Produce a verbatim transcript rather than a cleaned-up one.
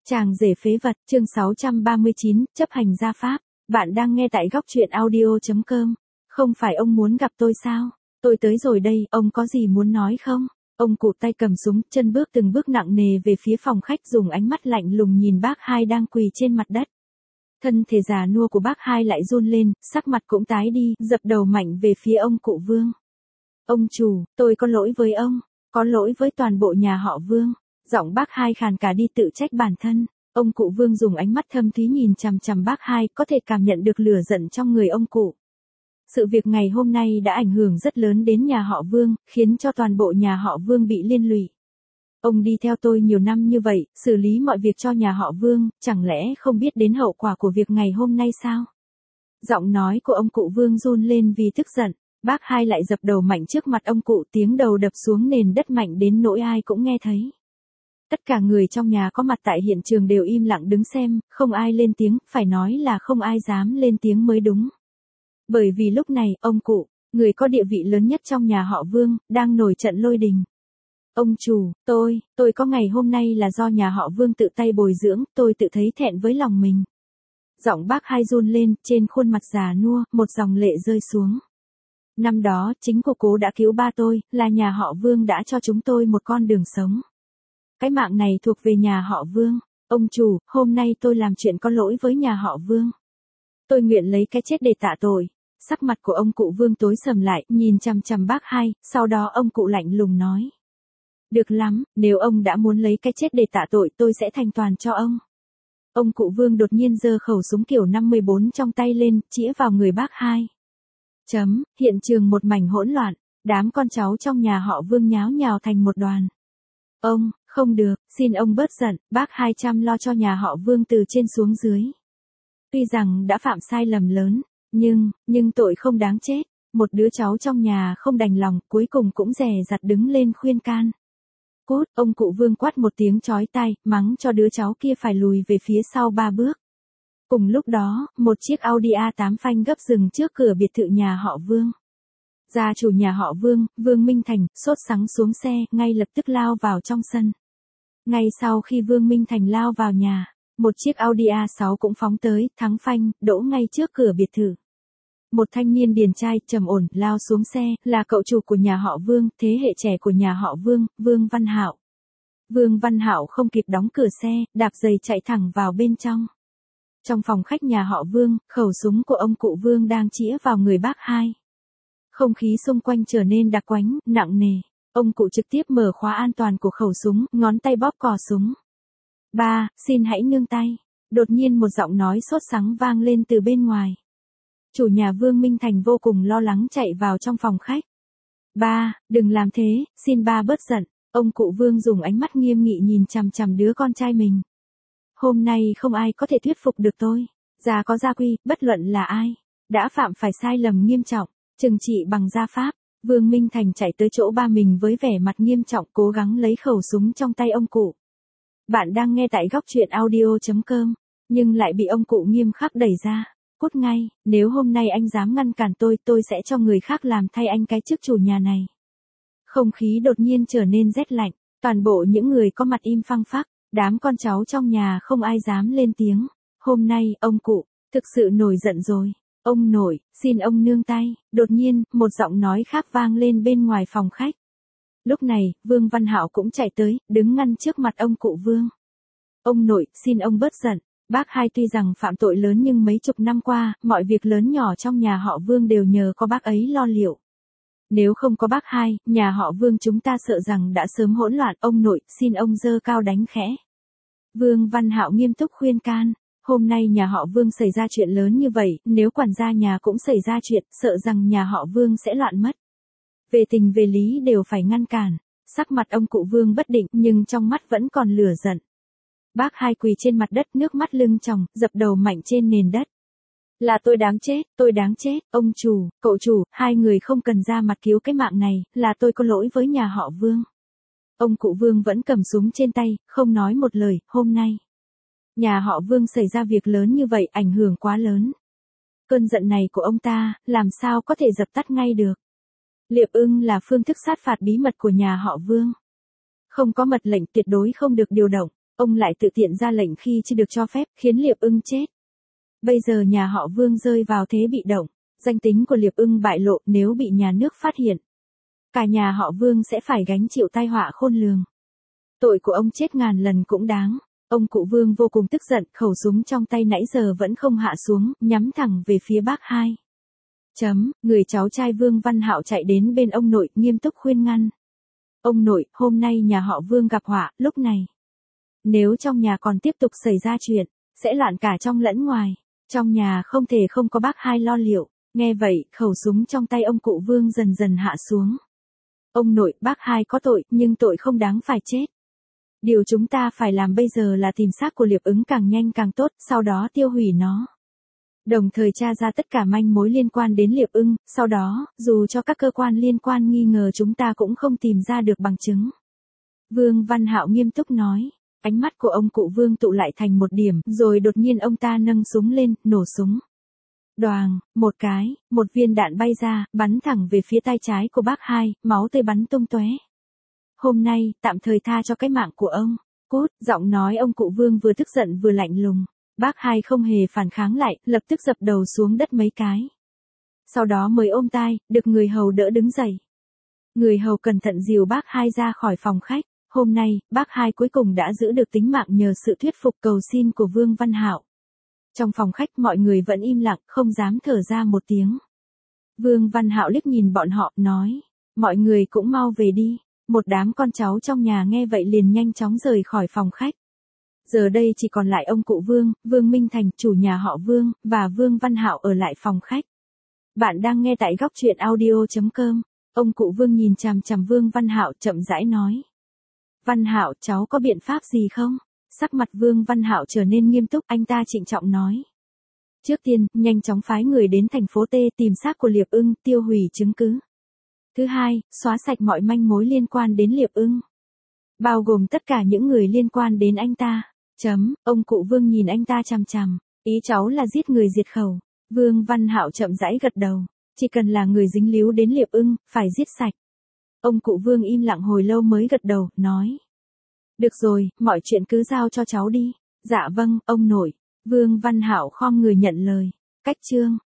Chàng rể phế vật, chương sáu trăm ba mươi chín, chấp hành gia pháp. Bạn đang nghe tại góc truyện audio chấm com. Không phải ông muốn gặp tôi sao? Tôi tới rồi đây, ông có gì muốn nói không? Ông cụ tay cầm súng, chân bước từng bước nặng nề về phía phòng khách, dùng ánh mắt lạnh lùng nhìn bác hai đang quỳ trên mặt đất. Thân thể già nua của bác hai lại run lên, sắc mặt cũng tái đi, dập đầu mạnh về phía ông cụ Vương. Ông chủ, tôi có lỗi với ông, có lỗi với toàn bộ nhà họ Vương. Giọng bác hai khàn cả đi, tự trách bản thân. Ông cụ Vương dùng ánh mắt thâm thúy nhìn chằm chằm bác hai, có thể cảm nhận được lửa giận trong người ông cụ. Sự việc ngày hôm nay đã ảnh hưởng rất lớn đến nhà họ Vương, khiến cho toàn bộ nhà họ Vương bị liên lụy. Ông đi theo tôi nhiều năm như vậy, xử lý mọi việc cho nhà họ Vương, chẳng lẽ không biết đến hậu quả của việc ngày hôm nay sao? Giọng nói của ông cụ Vương run lên vì tức giận. Bác hai lại dập đầu mạnh trước mặt ông cụ, tiếng đầu đập xuống nền đất mạnh đến nỗi ai cũng nghe thấy. Tất cả người trong nhà có mặt tại hiện trường đều im lặng đứng xem, không ai lên tiếng, phải nói là không ai dám lên tiếng mới đúng. Bởi vì lúc này, ông cụ, người có địa vị lớn nhất trong nhà họ Vương, đang nổi trận lôi đình. Ông chủ, tôi, tôi có ngày hôm nay là do nhà họ Vương tự tay bồi dưỡng, tôi tự thấy thẹn với lòng mình. Giọng bác hai run lên, trên khuôn mặt già nua, một dòng lệ rơi xuống. Năm đó, chính cô cố đã cứu ba tôi, là nhà họ Vương đã cho chúng tôi một con đường sống. Cái mạng này thuộc về nhà họ Vương. Ông chủ, hôm nay tôi làm chuyện có lỗi với nhà họ Vương. Tôi nguyện lấy cái chết để tạ tội. Sắc mặt của ông cụ Vương tối sầm lại, nhìn chằm chằm bác hai, sau đó ông cụ lạnh lùng nói. Được lắm, nếu ông đã muốn lấy cái chết để tạ tội, tôi sẽ thành toàn cho ông. Ông cụ Vương đột nhiên giơ khẩu súng kiểu năm mươi bốn trong tay lên, chĩa vào người bác hai. Chấm, hiện trường một mảnh hỗn loạn, đám con cháu trong nhà họ Vương nháo nhào thành một đoàn. Ông, không được, xin ông bớt giận, bác hai chăm lo cho nhà họ Vương từ trên xuống dưới. Tuy rằng đã phạm sai lầm lớn, nhưng, nhưng tội không đáng chết. Một đứa cháu trong nhà không đành lòng, cuối cùng cũng dè dặt đứng lên khuyên can. Cút, ông cụ Vương quát một tiếng chói tai, mắng cho đứa cháu kia phải lùi về phía sau ba bước. Cùng lúc đó, một chiếc Audi a tám phanh gấp dừng trước cửa biệt thự nhà họ Vương. Gia chủ nhà họ Vương, Vương Minh Thành, sốt sắng xuống xe, ngay lập tức lao vào trong sân. Ngay sau khi Vương Minh Thành lao vào nhà, một chiếc Audi a sáu cũng phóng tới, thắng phanh, đỗ ngay trước cửa biệt thự. Một thanh niên điển trai, trầm ổn, lao xuống xe, là cậu chủ của nhà họ Vương, thế hệ trẻ của nhà họ Vương, Vương Văn Hạo. Vương Văn Hạo không kịp đóng cửa xe, đạp giày chạy thẳng vào bên trong. Trong phòng khách nhà họ Vương, khẩu súng của ông cụ Vương đang chĩa vào người bác hai. Không khí xung quanh trở nên đặc quánh, nặng nề. Ông cụ trực tiếp mở khóa an toàn của khẩu súng, ngón tay bóp cò súng. Ba, xin hãy nương tay. Đột nhiên một giọng nói sốt sắng vang lên từ bên ngoài. Chủ nhà Vương Minh Thành vô cùng lo lắng chạy vào trong phòng khách. Ba, đừng làm thế, xin ba bớt giận. Ông cụ Vương dùng ánh mắt nghiêm nghị nhìn chằm chằm đứa con trai mình. Hôm nay không ai có thể thuyết phục được tôi. Gia có gia quy, bất luận là ai, đã phạm phải sai lầm nghiêm trọng, trừng trị bằng gia pháp. Vương Minh Thành chạy tới chỗ ba mình với vẻ mặt nghiêm trọng, cố gắng lấy khẩu súng trong tay ông cụ. Bạn đang nghe tại góc truyện audio chấm com, nhưng lại bị ông cụ nghiêm khắc đẩy ra. Cút ngay, nếu hôm nay anh dám ngăn cản tôi, tôi sẽ cho người khác làm thay anh cái chức chủ nhà này. Không khí đột nhiên trở nên rét lạnh, toàn bộ những người có mặt im phăng phắc, đám con cháu trong nhà không ai dám lên tiếng. Hôm nay, ông cụ, thực sự nổi giận rồi. Ông nội, xin ông nương tay. Đột nhiên, một giọng nói khác vang lên bên ngoài phòng khách. Lúc này, Vương Văn Hạo cũng chạy tới, đứng ngăn trước mặt ông cụ Vương. Ông nội, xin ông bớt giận. Bác hai tuy rằng phạm tội lớn nhưng mấy chục năm qua, mọi việc lớn nhỏ trong nhà họ Vương đều nhờ có bác ấy lo liệu. Nếu không có bác hai, nhà họ Vương chúng ta sợ rằng đã sớm hỗn loạn. Ông nội, xin ông giơ cao đánh khẽ. Vương Văn Hạo nghiêm túc khuyên can. Hôm nay nhà họ Vương xảy ra chuyện lớn như vậy, nếu quản gia nhà cũng xảy ra chuyện, sợ rằng nhà họ Vương sẽ loạn mất. Về tình về lý đều phải ngăn cản. Sắc mặt ông cụ Vương bất định, nhưng trong mắt vẫn còn lửa giận. Bác hai quỳ trên mặt đất, nước mắt lưng tròng, dập đầu mạnh trên nền đất. Là tôi đáng chết, tôi đáng chết, ông chủ, cậu chủ, hai người không cần ra mặt cứu cái mạng này, là tôi có lỗi với nhà họ Vương. Ông cụ Vương vẫn cầm súng trên tay, không nói một lời. Hôm nay, nhà họ Vương xảy ra việc lớn như vậy, ảnh hưởng quá lớn. Cơn giận này của ông ta, làm sao có thể dập tắt ngay được. Liệp ưng là phương thức sát phạt bí mật của nhà họ Vương. Không có mật lệnh, tuyệt đối không được điều động. Ông lại tự tiện ra lệnh khi chưa được cho phép, khiến Liệp Ưng chết. Bây giờ nhà họ Vương rơi vào thế bị động, danh tính của Liệp Ưng bại lộ nếu bị nhà nước phát hiện. Cả nhà họ Vương sẽ phải gánh chịu tai họa khôn lường. Tội của ông chết ngàn lần cũng đáng. Ông cụ Vương vô cùng tức giận, khẩu súng trong tay nãy giờ vẫn không hạ xuống, nhắm thẳng về phía bác hai. Chấm, người cháu trai Vương Văn Hạo chạy đến bên ông nội, nghiêm túc khuyên ngăn. Ông nội, hôm nay nhà họ Vương gặp họa, lúc này. Nếu trong nhà còn tiếp tục xảy ra chuyện, sẽ loạn cả trong lẫn ngoài. Trong nhà không thể không có bác hai lo liệu. Nghe vậy, khẩu súng trong tay ông cụ Vương dần dần hạ xuống. Ông nội, bác hai có tội, nhưng tội không đáng phải chết. Điều chúng ta phải làm bây giờ là tìm xác của Liệp Ứng càng nhanh càng tốt, sau đó tiêu hủy nó. Đồng thời tra ra tất cả manh mối liên quan đến Liệp Ưng, sau đó, dù cho các cơ quan liên quan nghi ngờ chúng ta cũng không tìm ra được bằng chứng. Vương Văn Hạo nghiêm túc nói. Ánh mắt của ông cụ Vương tụ lại thành một điểm, rồi đột nhiên ông ta nâng súng lên, nổ súng. Đoàng, một cái, một viên đạn bay ra, bắn thẳng về phía tay trái của bác hai, máu tươi bắn tung tóe. Hôm nay, tạm thời tha cho cái mạng của ông. Cút, giọng nói ông cụ Vương vừa tức giận vừa lạnh lùng. Bác hai không hề phản kháng lại, lập tức dập đầu xuống đất mấy cái. Sau đó mới ôm tai, được người hầu đỡ đứng dậy. Người hầu cẩn thận dìu bác hai ra khỏi phòng khách. Hôm nay, bác hai cuối cùng đã giữ được tính mạng nhờ sự thuyết phục cầu xin của Vương Văn Hạo. Trong phòng khách mọi người vẫn im lặng, không dám thở ra một tiếng. Vương Văn Hạo liếc nhìn bọn họ, nói. Mọi người cũng mau về đi. Một đám con cháu trong nhà nghe vậy liền nhanh chóng rời khỏi phòng khách. Giờ đây chỉ còn lại ông cụ Vương, Vương Minh Thành, chủ nhà họ Vương, và Vương Văn Hạo ở lại phòng khách. Bạn đang nghe tại góc truyện audio chấm com. Ông cụ Vương nhìn chằm chằm Vương Văn Hạo chậm rãi nói. Văn Hạo, cháu có biện pháp gì không? Sắc mặt Vương Văn Hạo trở nên nghiêm túc, anh ta trịnh trọng nói. Trước tiên, nhanh chóng phái người đến thành phố T tìm xác của Liệp Ưng, tiêu hủy chứng cứ. Thứ hai, xóa sạch mọi manh mối liên quan đến Liệp Ưng. Bao gồm tất cả những người liên quan đến anh ta. Chấm, ông cụ Vương nhìn anh ta chằm chằm. Ý cháu là giết người diệt khẩu. Vương Văn Hạo chậm rãi gật đầu. Chỉ cần là người dính líu đến Liệp Ưng, phải giết sạch. Ông cụ Vương im lặng hồi lâu mới gật đầu, nói. Được rồi, mọi chuyện cứ giao cho cháu đi. Dạ vâng, ông nội. Vương Văn Hạo khom người nhận lời. Cách chương.